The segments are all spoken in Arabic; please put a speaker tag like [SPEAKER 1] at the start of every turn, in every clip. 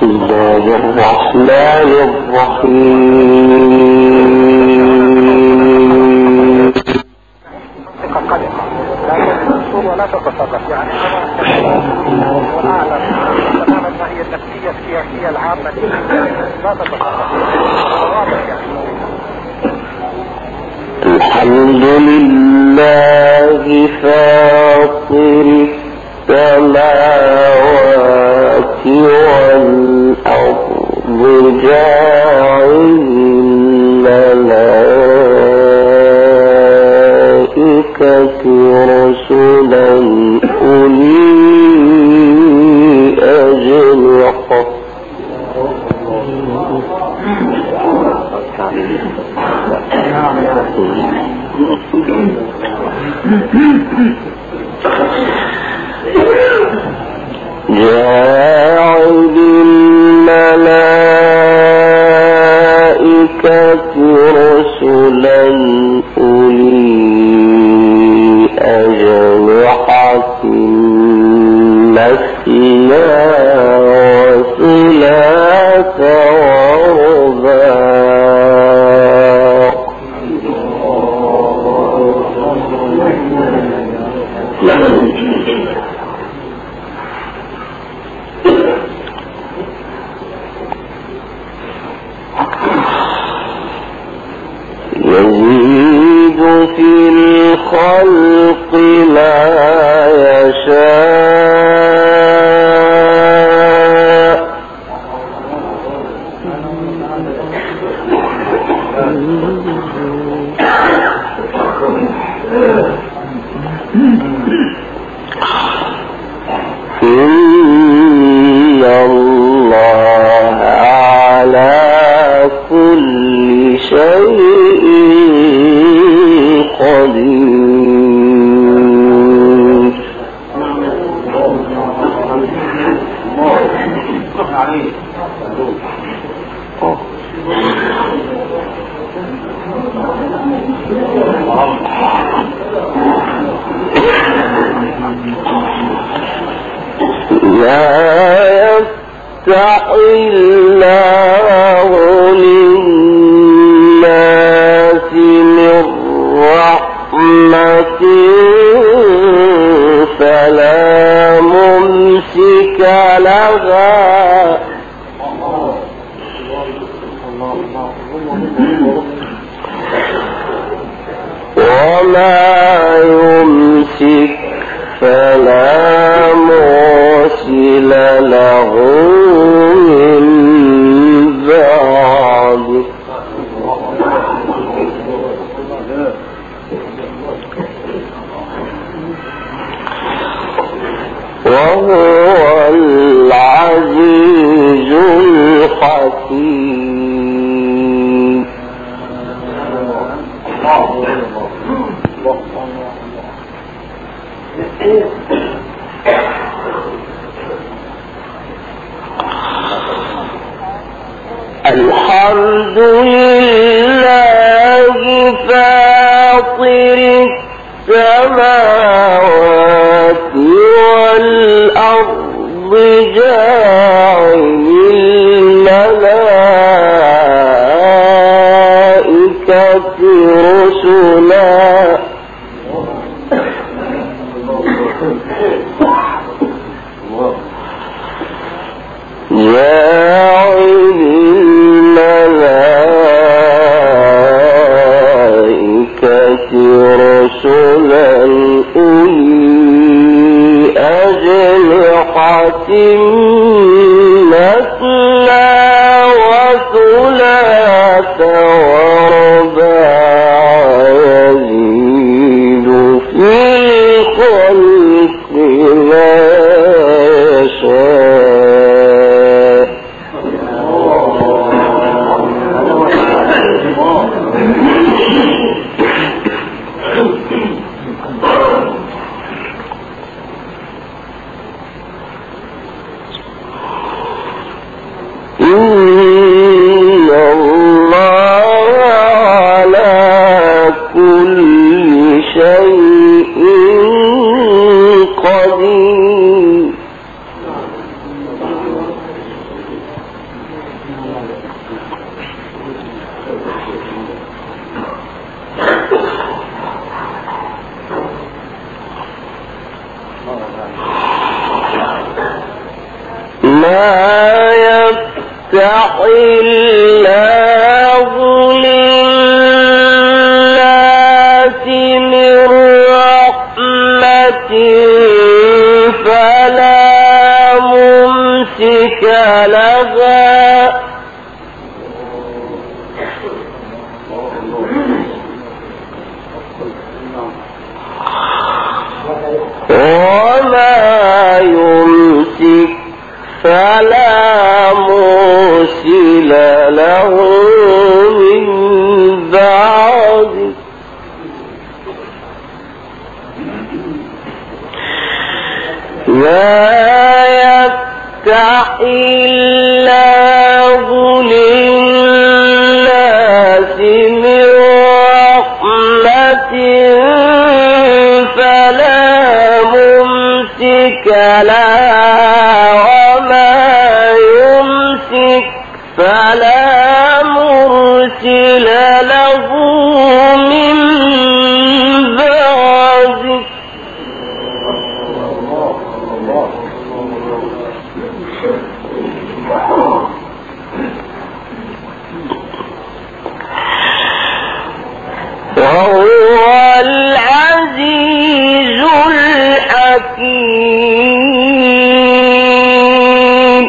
[SPEAKER 1] بسم الله الرحمن الرحيم.
[SPEAKER 2] ولا تتصرف يعني وأعلم تماما ما هي النفسية السياسية العامة لا تتصرف
[SPEAKER 1] الحمد لله فاطر السماوات والأرض جاعل الملائكة رسلا أولي أجنحة جاعل الملائكة رسلا أولي أجنحة مثنى وثلاث ورباع يزيد في الخلق ما يشاء إن الله على كل شيء قدير. لا يفتح الله للناس من رحمة فلا ممسك لها وما يمسك فلا مرسل له من بعد. وهو العزيز الحكيم. الحمد لله فاطر السماوات والأرض جاعل الملائكة رسلا رسلا أولي أجنحة مثنى وثلاث ورباع يزيد في الخلق ما يشاء. إن الله على كل شيء قدير. ما يفتح الله للناس من رحمة فلا ممسك لها وما يمسك فلا مرسل له من بعده ما يفتح الله للناس من رحمة فلا ممسك لها وما يمسك فلا مرسل له من بعده وهو العزيز الحكيم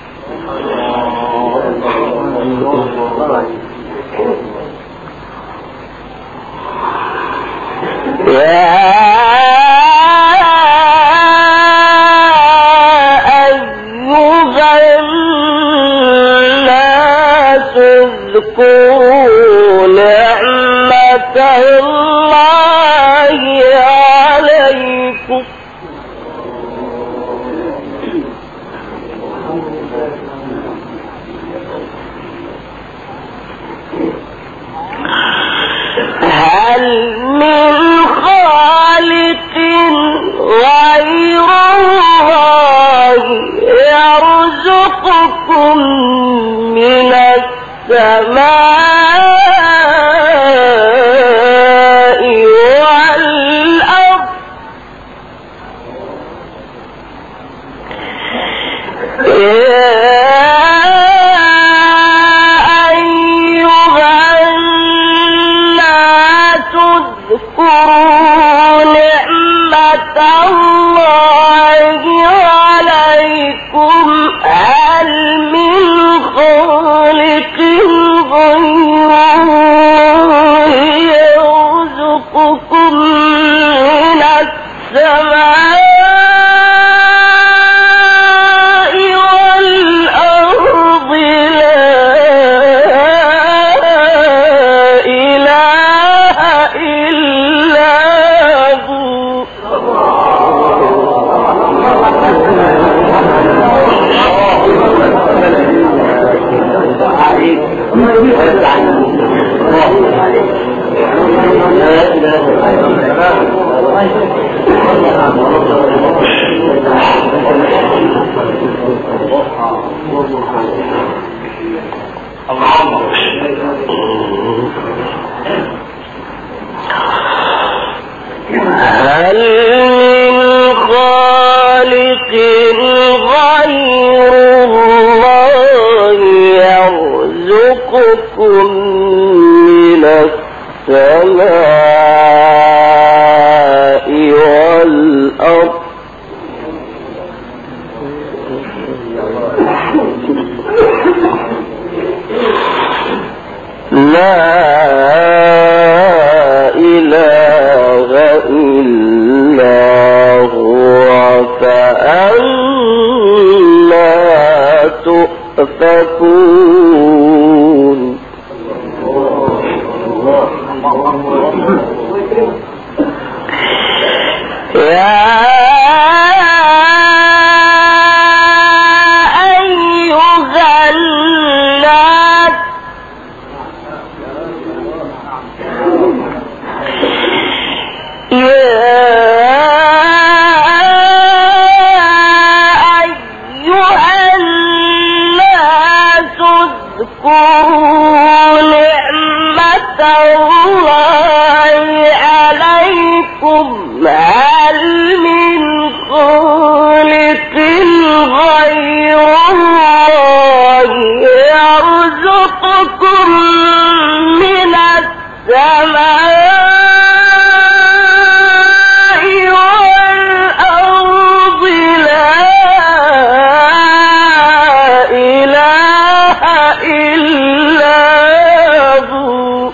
[SPEAKER 1] يا أيها الناس اذكروا نعمة الله عليكم هل من خالق غير الله يرزقكم من السماء والأرض اذكروا نعمة الله عليكم هل من خالق غيره يرزقكم من السماء والأرض هل من خالق غير الله يرزقكم من السماء والأرض لا إله إلا هو فأنتم والأرض لا إله إلا هو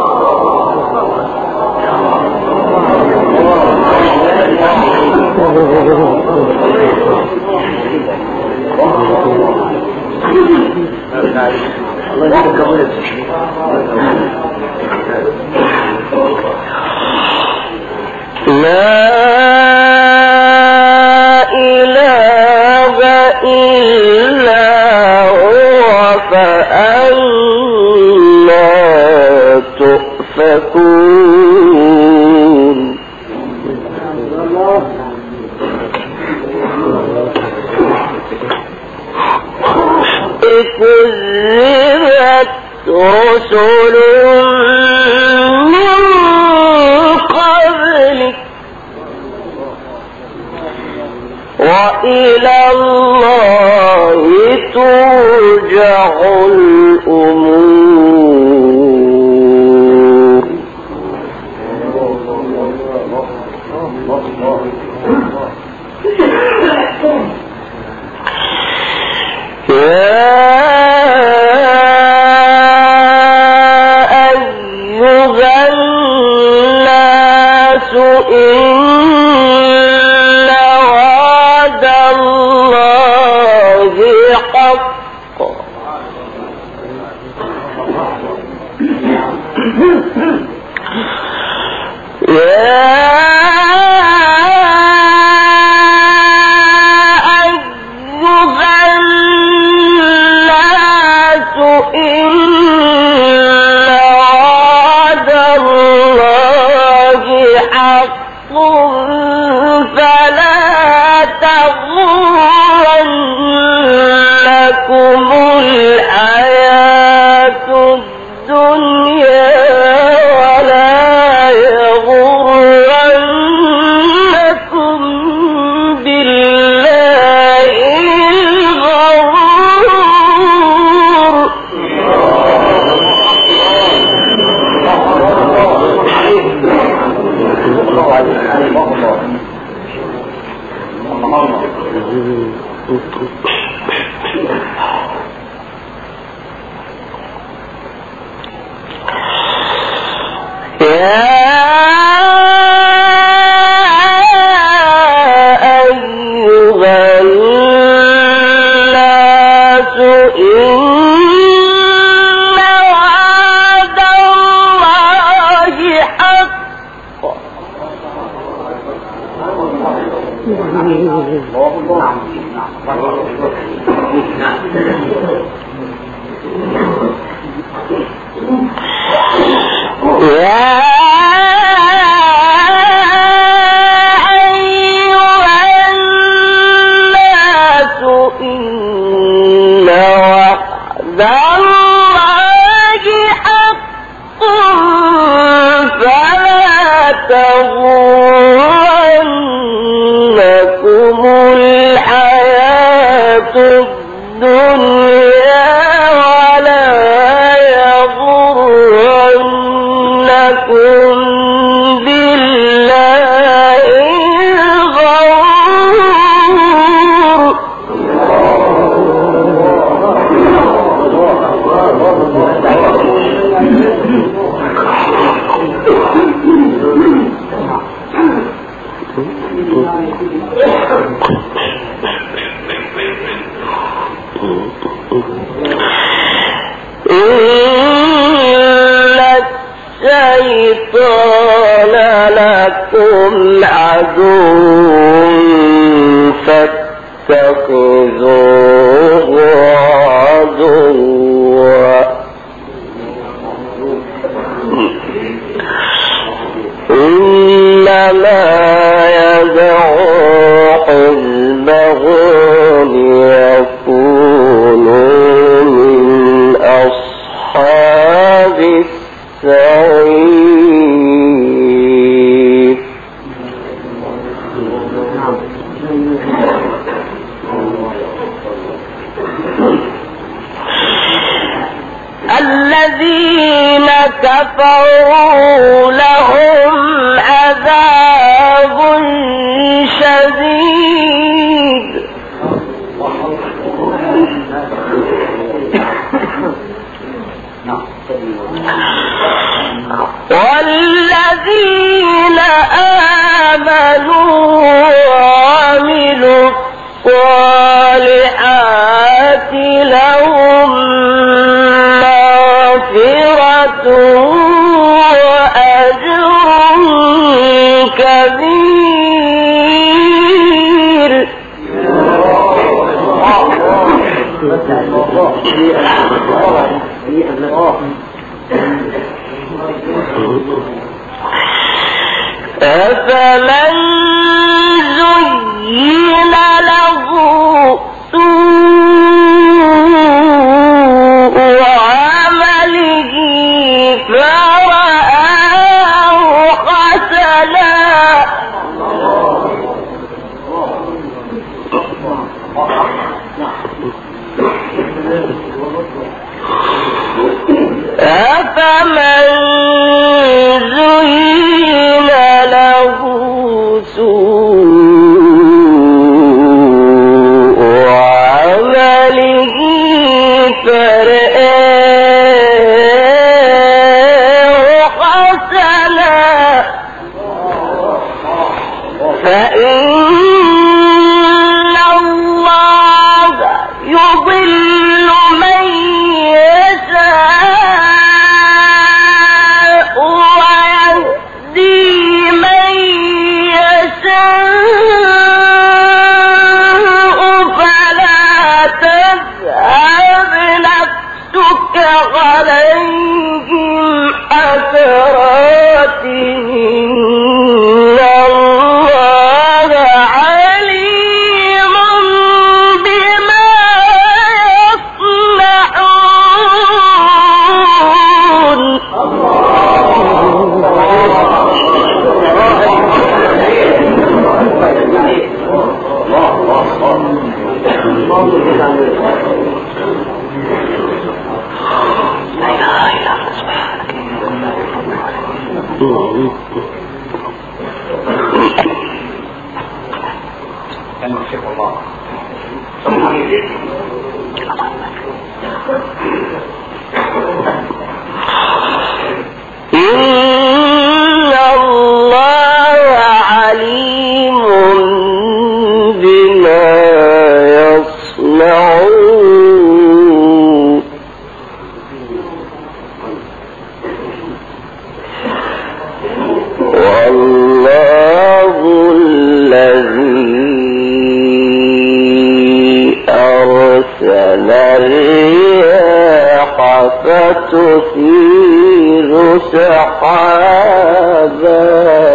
[SPEAKER 1] لا إله إلا هو فأنا تؤفكون كذبت رسل من قبلك وإلى الله ترجع الأمور الشيطان لكم عدو فاتخذوه عدوا إنما يدعو حزبه ليكونوا من أصحاب السعير كفروا لهم عذاب شديد والذين آمنوا وعملوا الصالحات لهم مغفرة وأجر كبير أفمن زين له سوء عمله فرآه حسنا أفمن زين له سوء عمله فرآه حسنا فإن الله يضل من يشاء ويهدي من يشاء فلا تذهب نفسك عليهم حسرات إن الله عليم بما إن الله عليم بما يصنعون والله الذي أرسل الرياح فتثير سحابا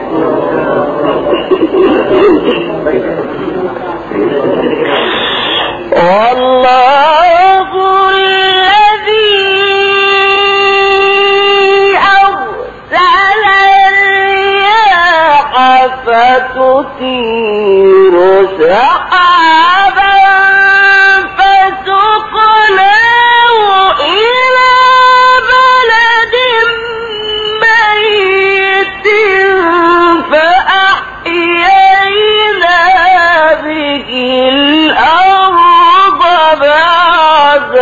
[SPEAKER 1] والله الذي أرسل الرياح فتثير سحابا فسقناه إلى بلد ميت فأحيينا به الأرض بعد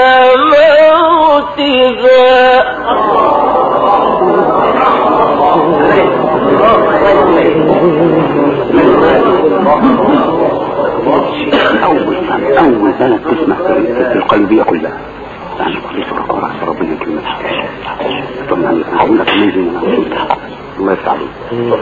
[SPEAKER 1] موتها
[SPEAKER 3] أول بلد تسمع في القلبية كلها يعني كل سورة قرأت ربنا كلمة طبعا هقول لك من زي ما الله يفتح عليك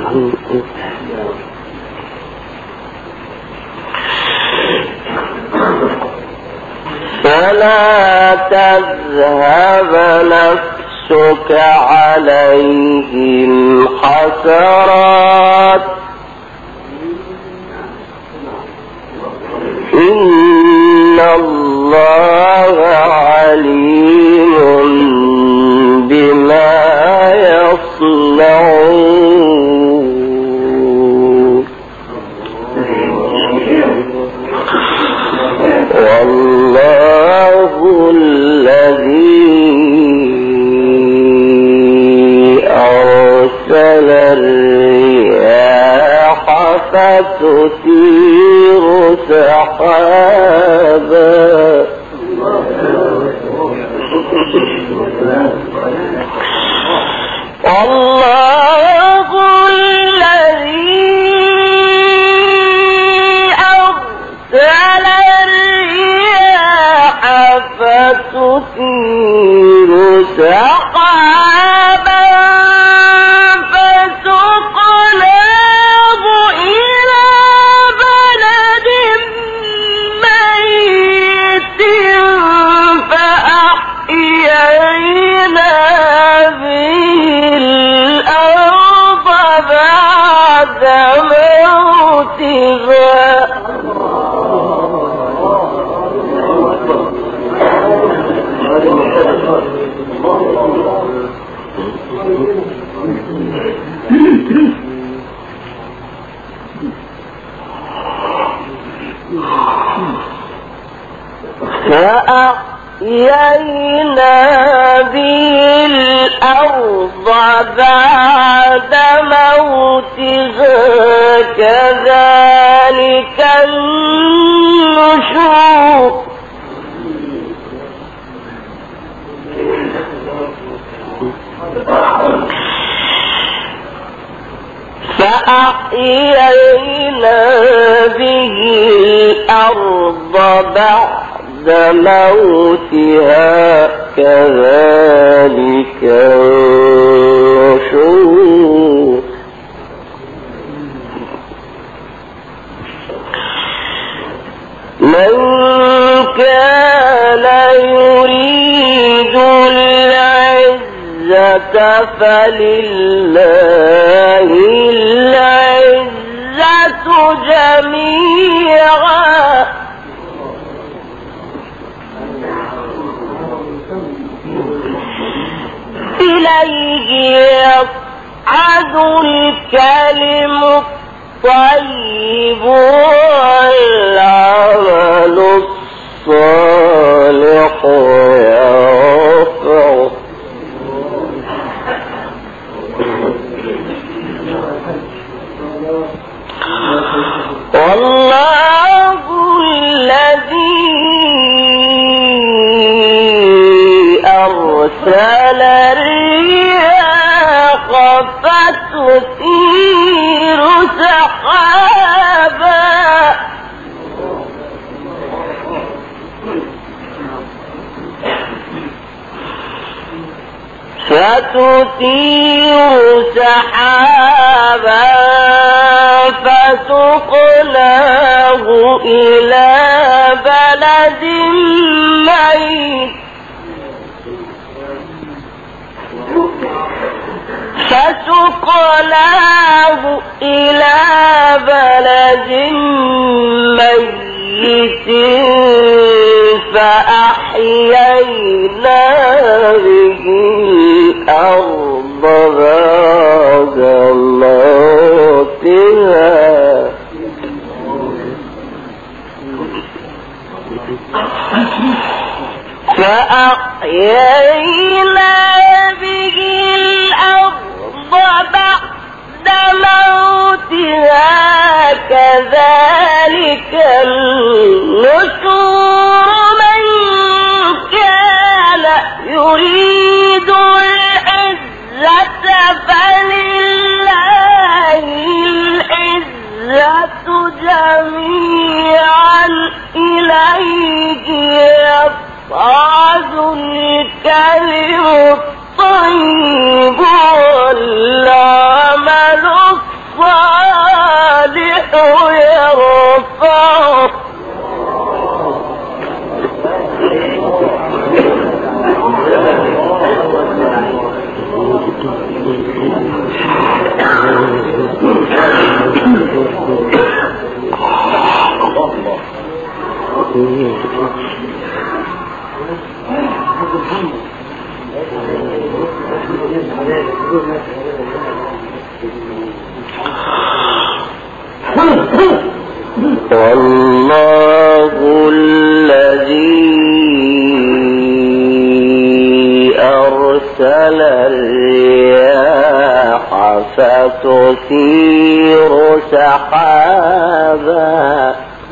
[SPEAKER 1] فلا تذهب نفسك عليهم حسرات إن الله عليم بما يصنعون والله الذي الرياح فتثير سحابا والله الذي أرسل الرياح فتثير سحابا فسقناه إلى بلد ميت فأحيينا به الأرض بعد موتها فأحيينا به الأرض بعد موتها كذلك النشور فأحيينا به الأرض بعد موتها كذلك النشور من كان يريد العزة فلله العزة جميعا إليه يصعد الكلم الطيب والعمل الصالح يرفعه والله الذي أرسل الرياح فتثير سحابا فسقناه إلى بلد ميت فأحيينا به الأرض بعد موتها فأحيينا به الأرض بعد موتها كذلك النشور من كان يريد العزة فلله العزة جميعا إليه يصعد الكلم الطيب والعمل الصالح يرفعه والله الذي أرسل الرياح فتثير سحابا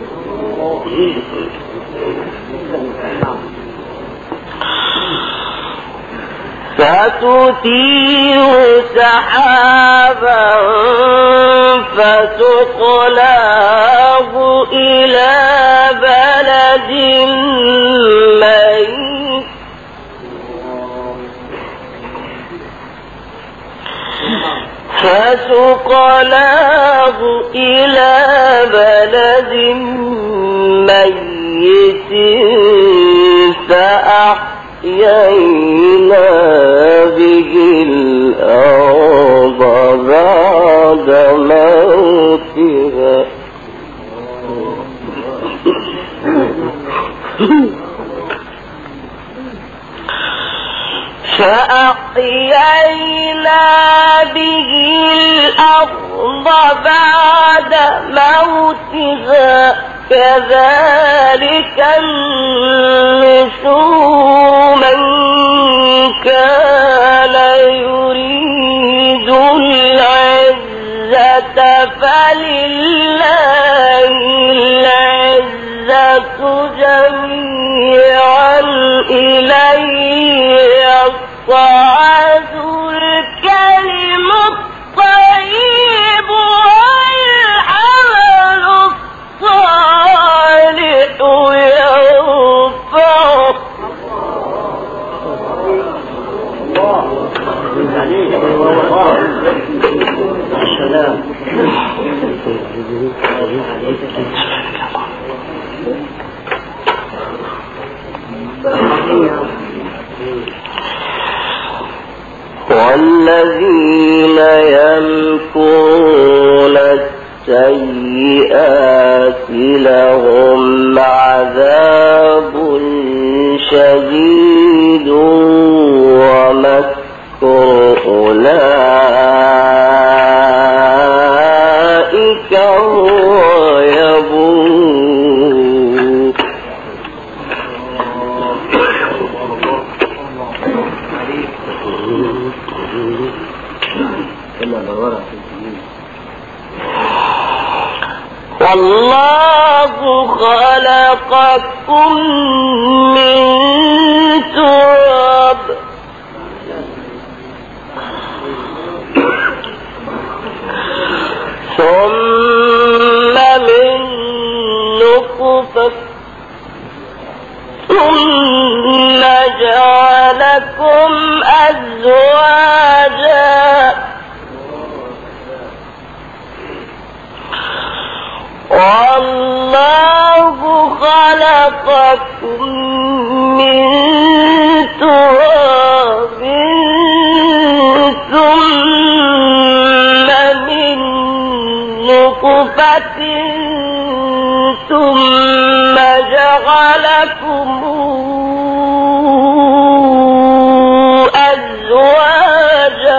[SPEAKER 1] فتقلاه إلى بلد ميت فأحيينا به الأرض بعد موتها كذلك النشور من كان يريد العزة فلله العزة جميعا إليه يصعد الكلم الطيب والعمل الصالح يرفعه والذين يمكرون السيئات لهم عذاب شديد ومكر أولئك هو يبور والله خلقكم من تراب ثم من نطفة ثم جعلكم أزواجا والله خلقكم من تراب ثم من نطفة ثم جعلكم أزواجا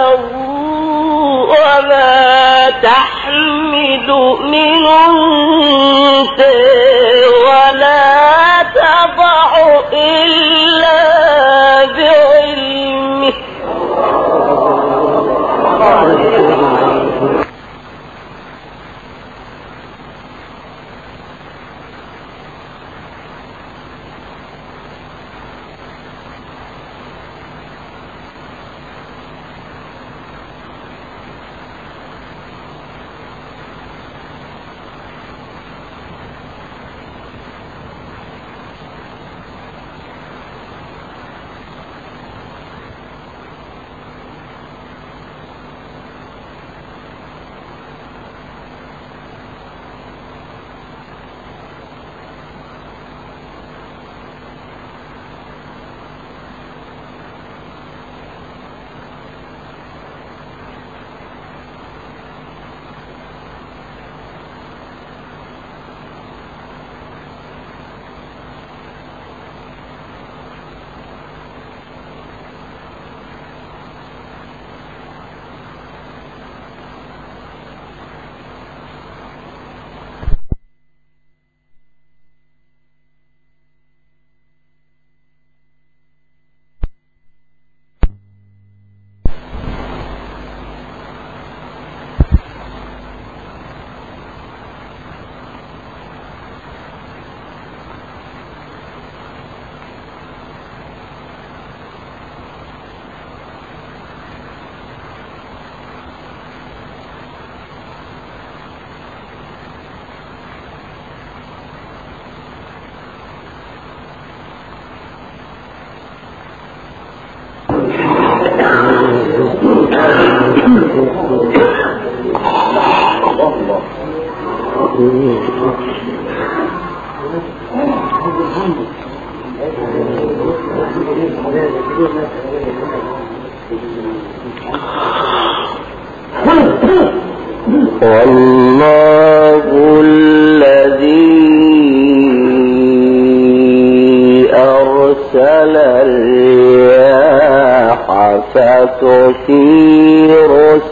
[SPEAKER 1] وما تحمل من أنثى ولا تضع إلا بعلمه والله الذي أرسل الرياح فتثير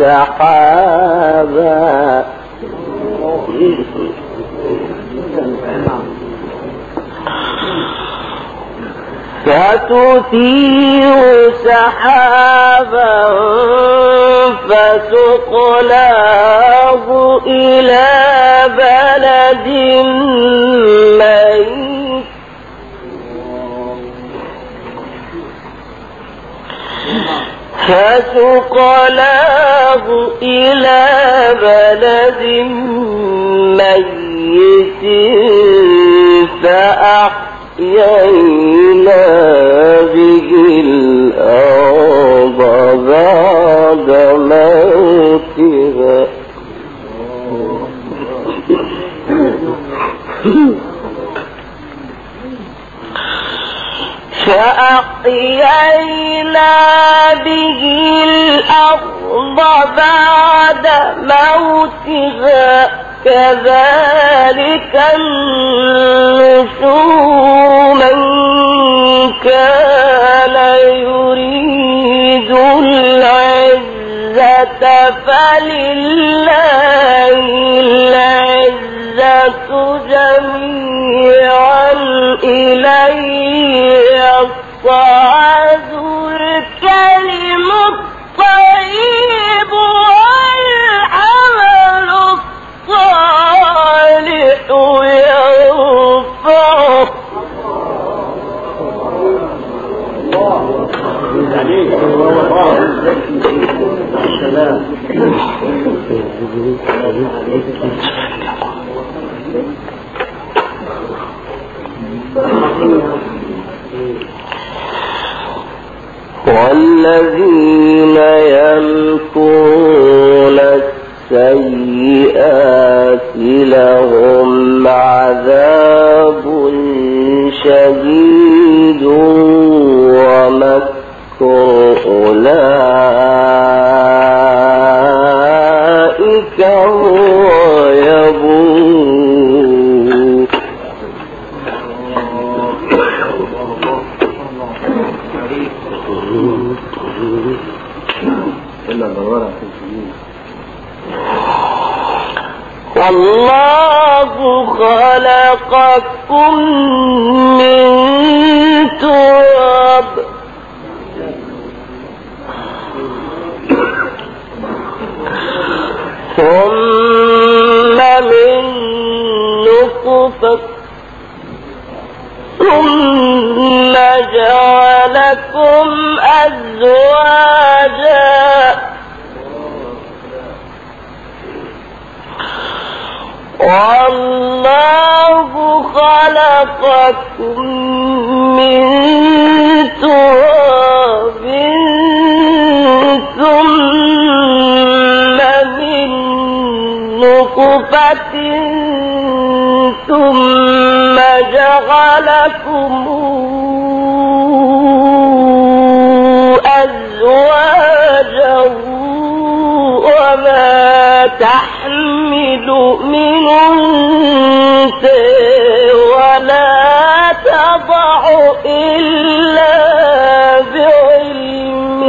[SPEAKER 1] سحابا فسقناه إلى بلد ميت فأحيينا به الأرض بعد موتها كذلك النشور من كان يريد العزة فلله العزة جميعا إليه يصعد الكلم الطيب والعمل الصالح يرفعه والذين يمكرون السيئات لهم عذاب شديد ومكر أولئك هو يبور والله خلقكم من تراب ثم من نطفة ثم جعلكم أزواجا والله خلقكم من تراب ثم من نطفة ثم جعلكم أزواجا وما تحمل من أنثى ولا تضع إلا بعلمه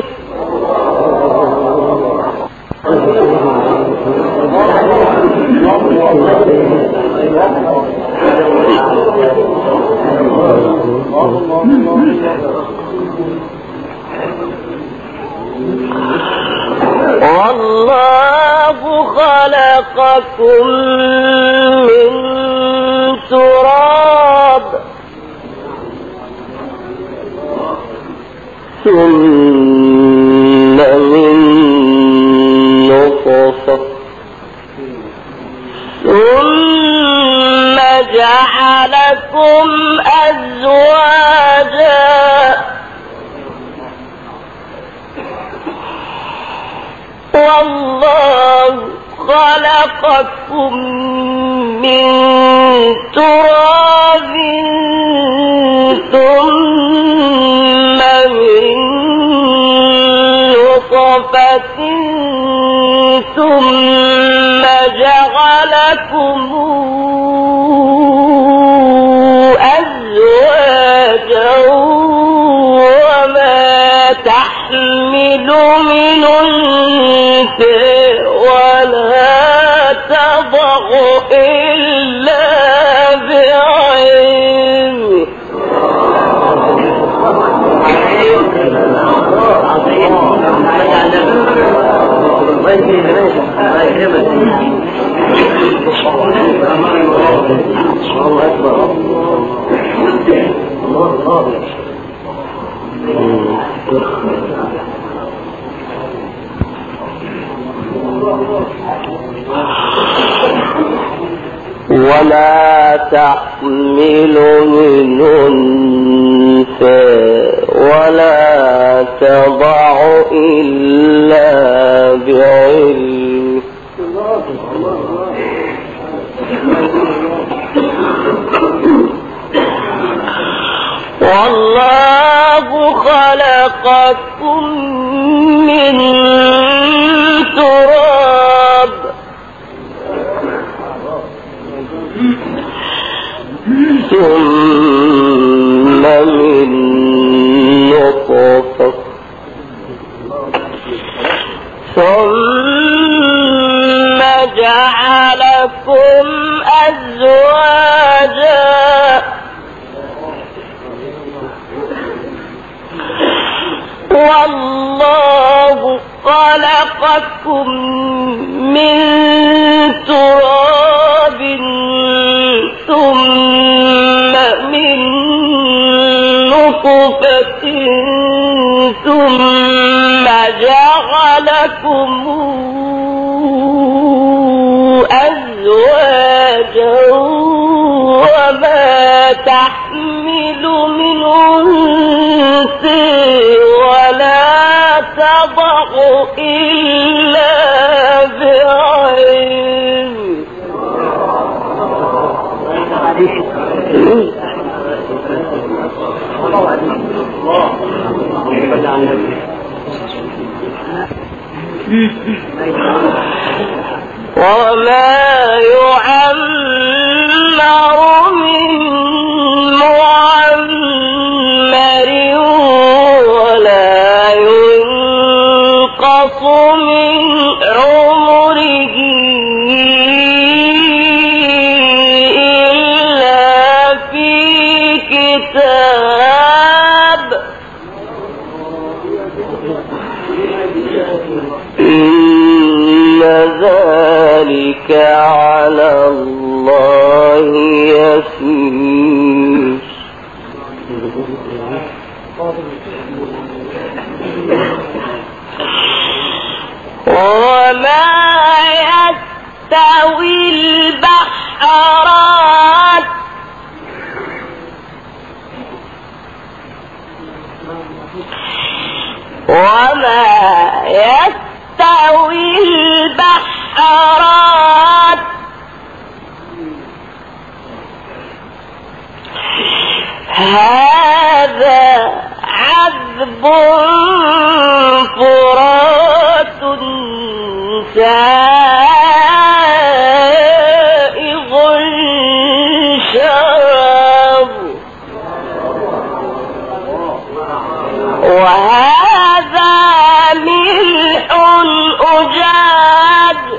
[SPEAKER 1] والله خلقكم من تراب ثم من نطفة ثم جعلكم أزواجا والله خلقكم من تراب إلا بعلمه وما تحمل من أنثى ولا تضع إلا بعلمه والله خلقكم من تراب ثم من نطفة ثم جعلكم أزواجا والله خلقكم من تراب ثم من نطفة ثم جعلكم أزواجا وما تحمل من أنثى ولا تضع إلا وما يعمر من معمر ولا ينقص من عمره إلا في كتاب إن ذلك على الله يسير وما يستوي البحران وما يستوي البحران هذا عذب فرات سائغ شراب وهذا ملح أجاج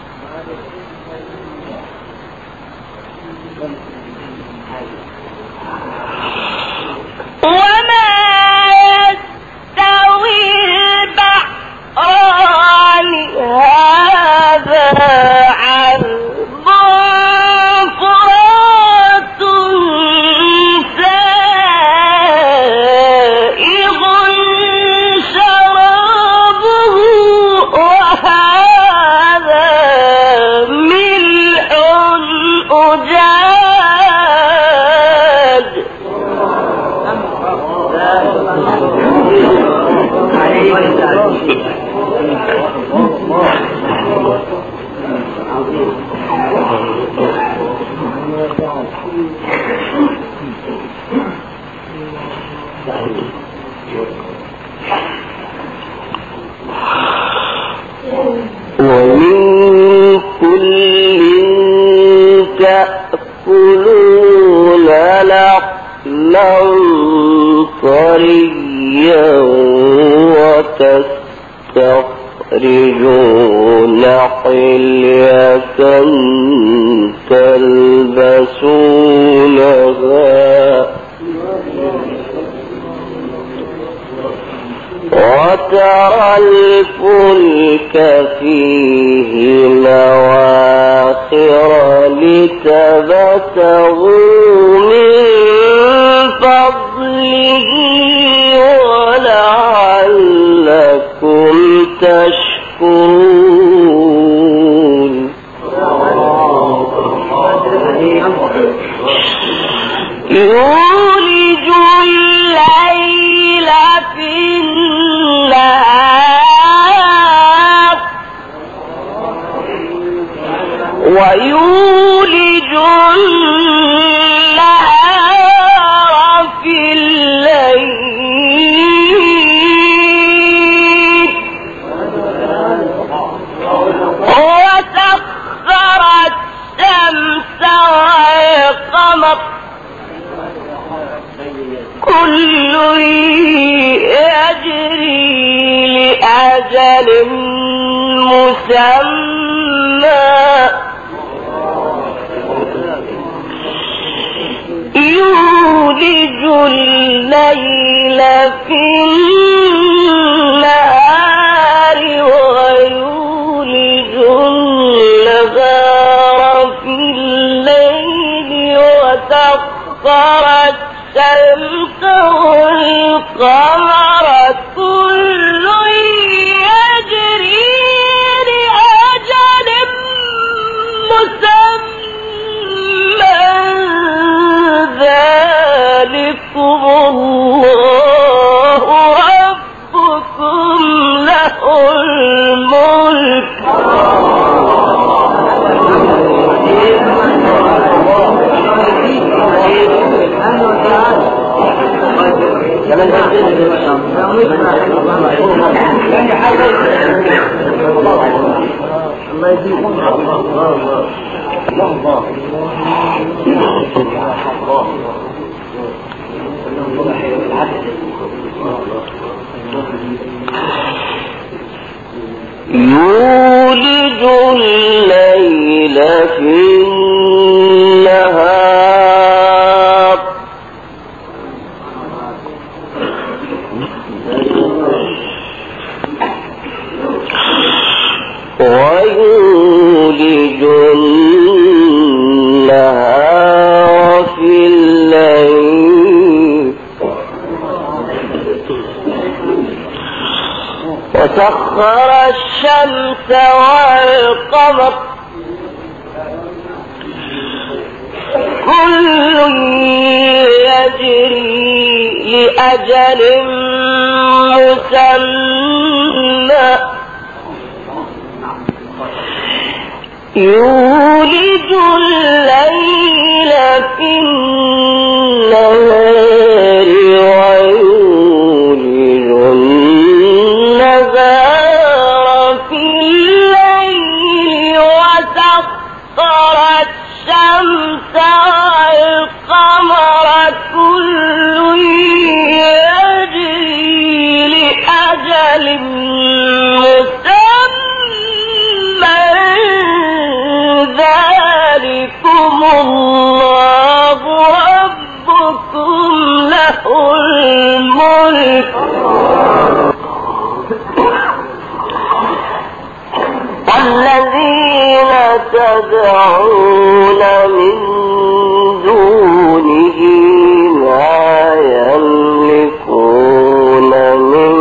[SPEAKER 1] وما يستوي البحران هذا عذب فرات سائغ شرابه وهذا ملح أجاج وترى الفلك فيه مواخر لتبتغوا من فضله ولعلكم تشكرون. يولج الليل في النهار ويولج النهار في الليل وسخر الشمس والقمر كل يجري لأجل مسمى يولج الليل في النهار ويولج النهار في الليل وسخر الشمس والقمر كل يجري لأجل مسمى ذلكم الله ربكم له الملك يولج الليل في النهار ويولج النهار في الليل وسخر الشمس والقمر كل يجري لأجل مسمى يولج الليل في النهار ويولج النهار في الليل وسخر الشمس والقمر كل يجري لأجل مسمى ذلكم الله ربكم له الملك الذين تدعون من دونه ما يملكون من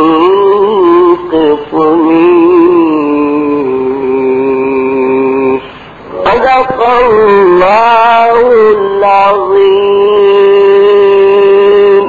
[SPEAKER 1] قطمير. صدق الله العظيم.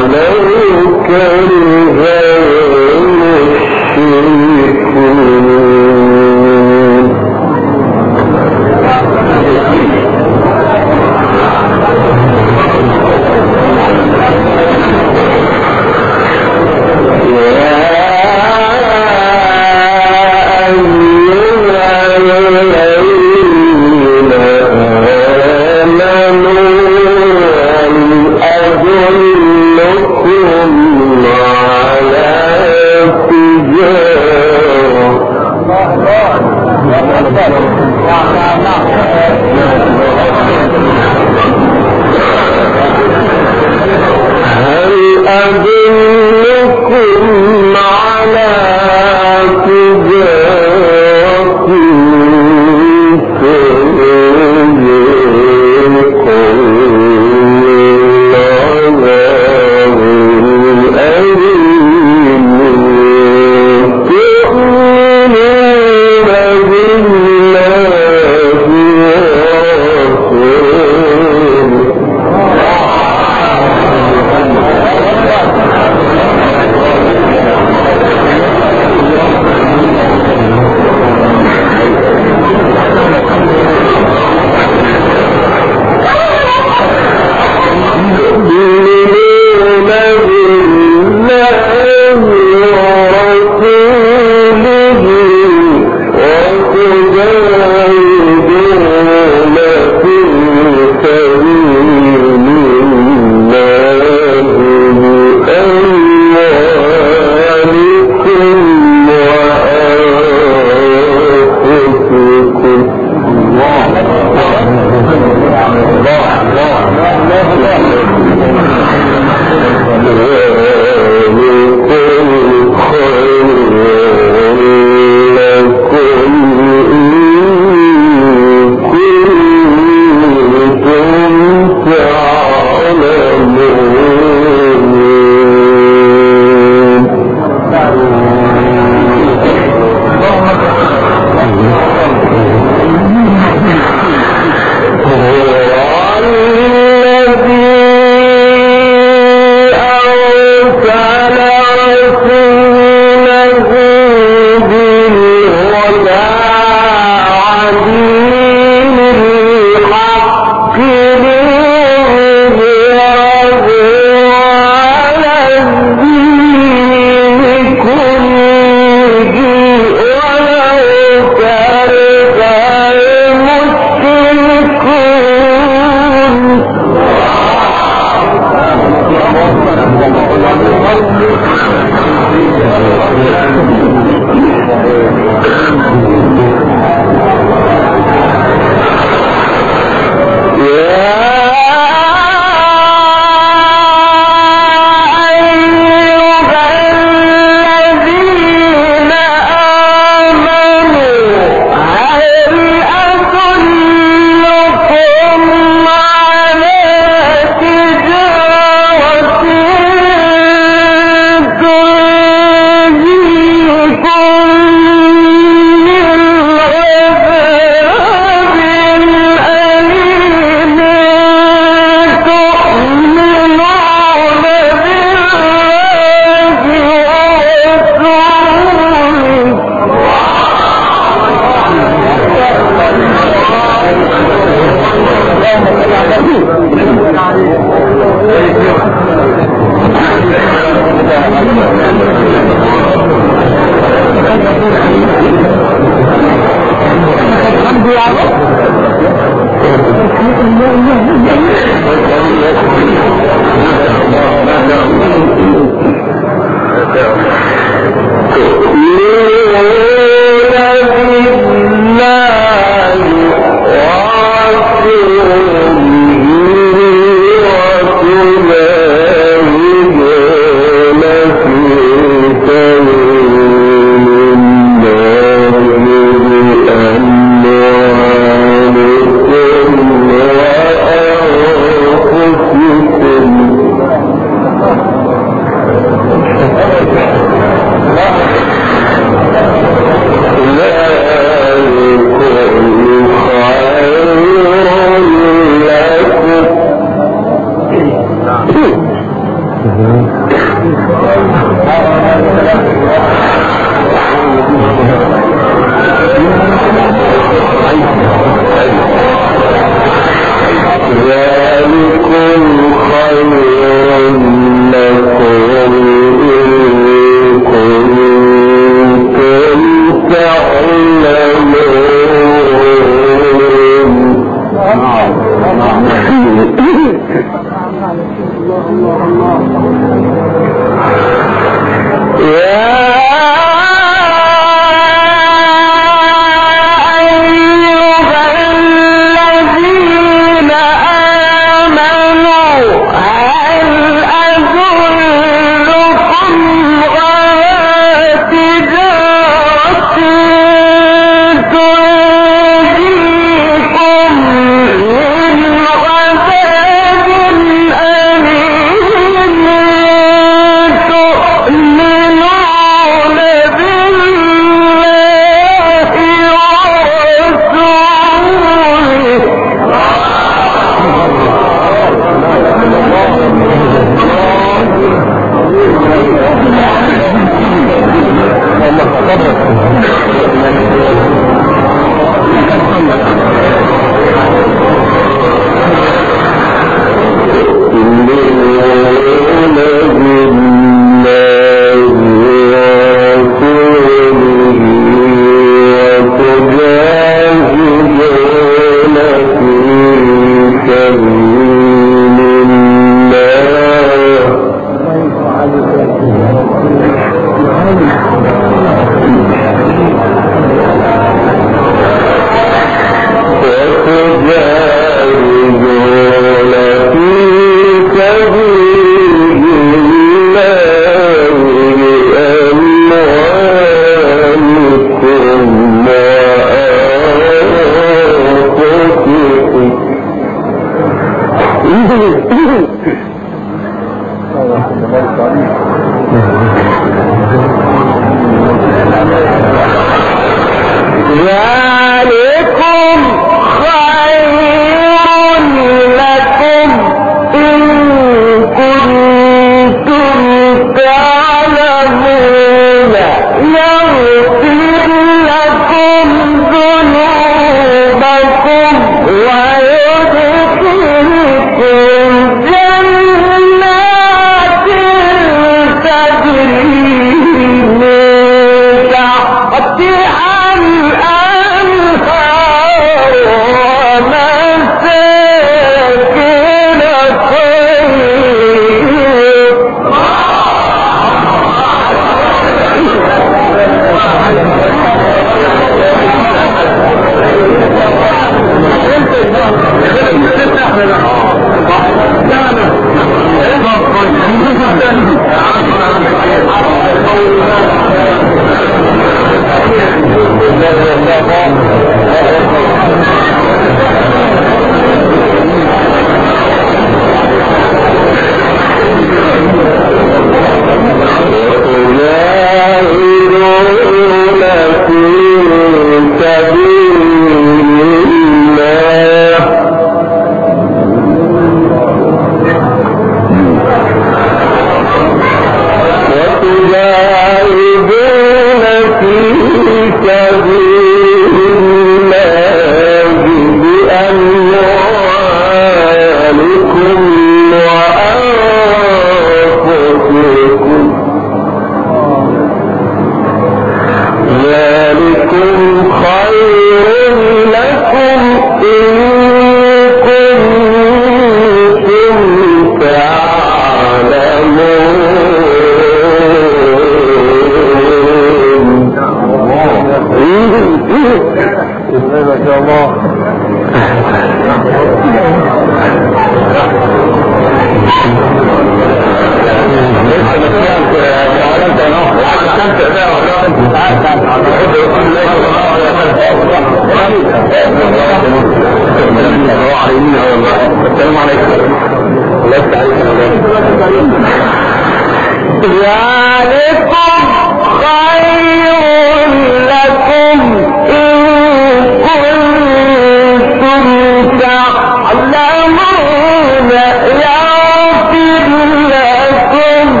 [SPEAKER 1] تعلمون يغفر لكم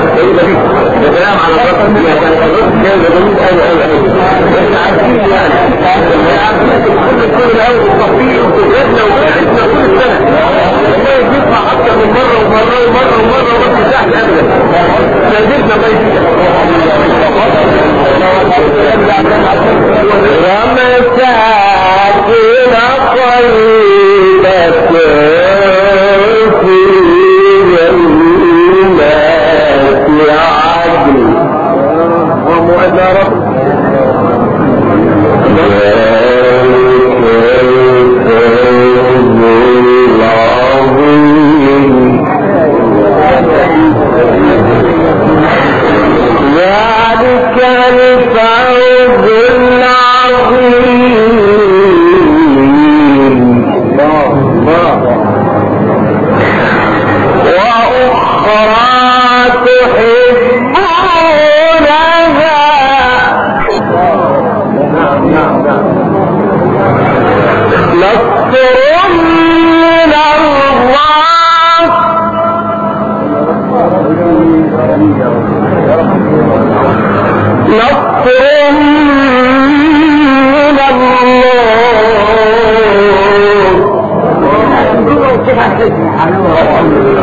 [SPEAKER 4] ده كلام على الرقم يا كان الرقم كان جميل قوي احنا عارفين يعني كل الاول التطبيق وتجربنا وقعدنا كل سنه والله بيطلع اكثر من مره ومره ومش سهل ابدا لازمنا ما يجيش
[SPEAKER 1] نصر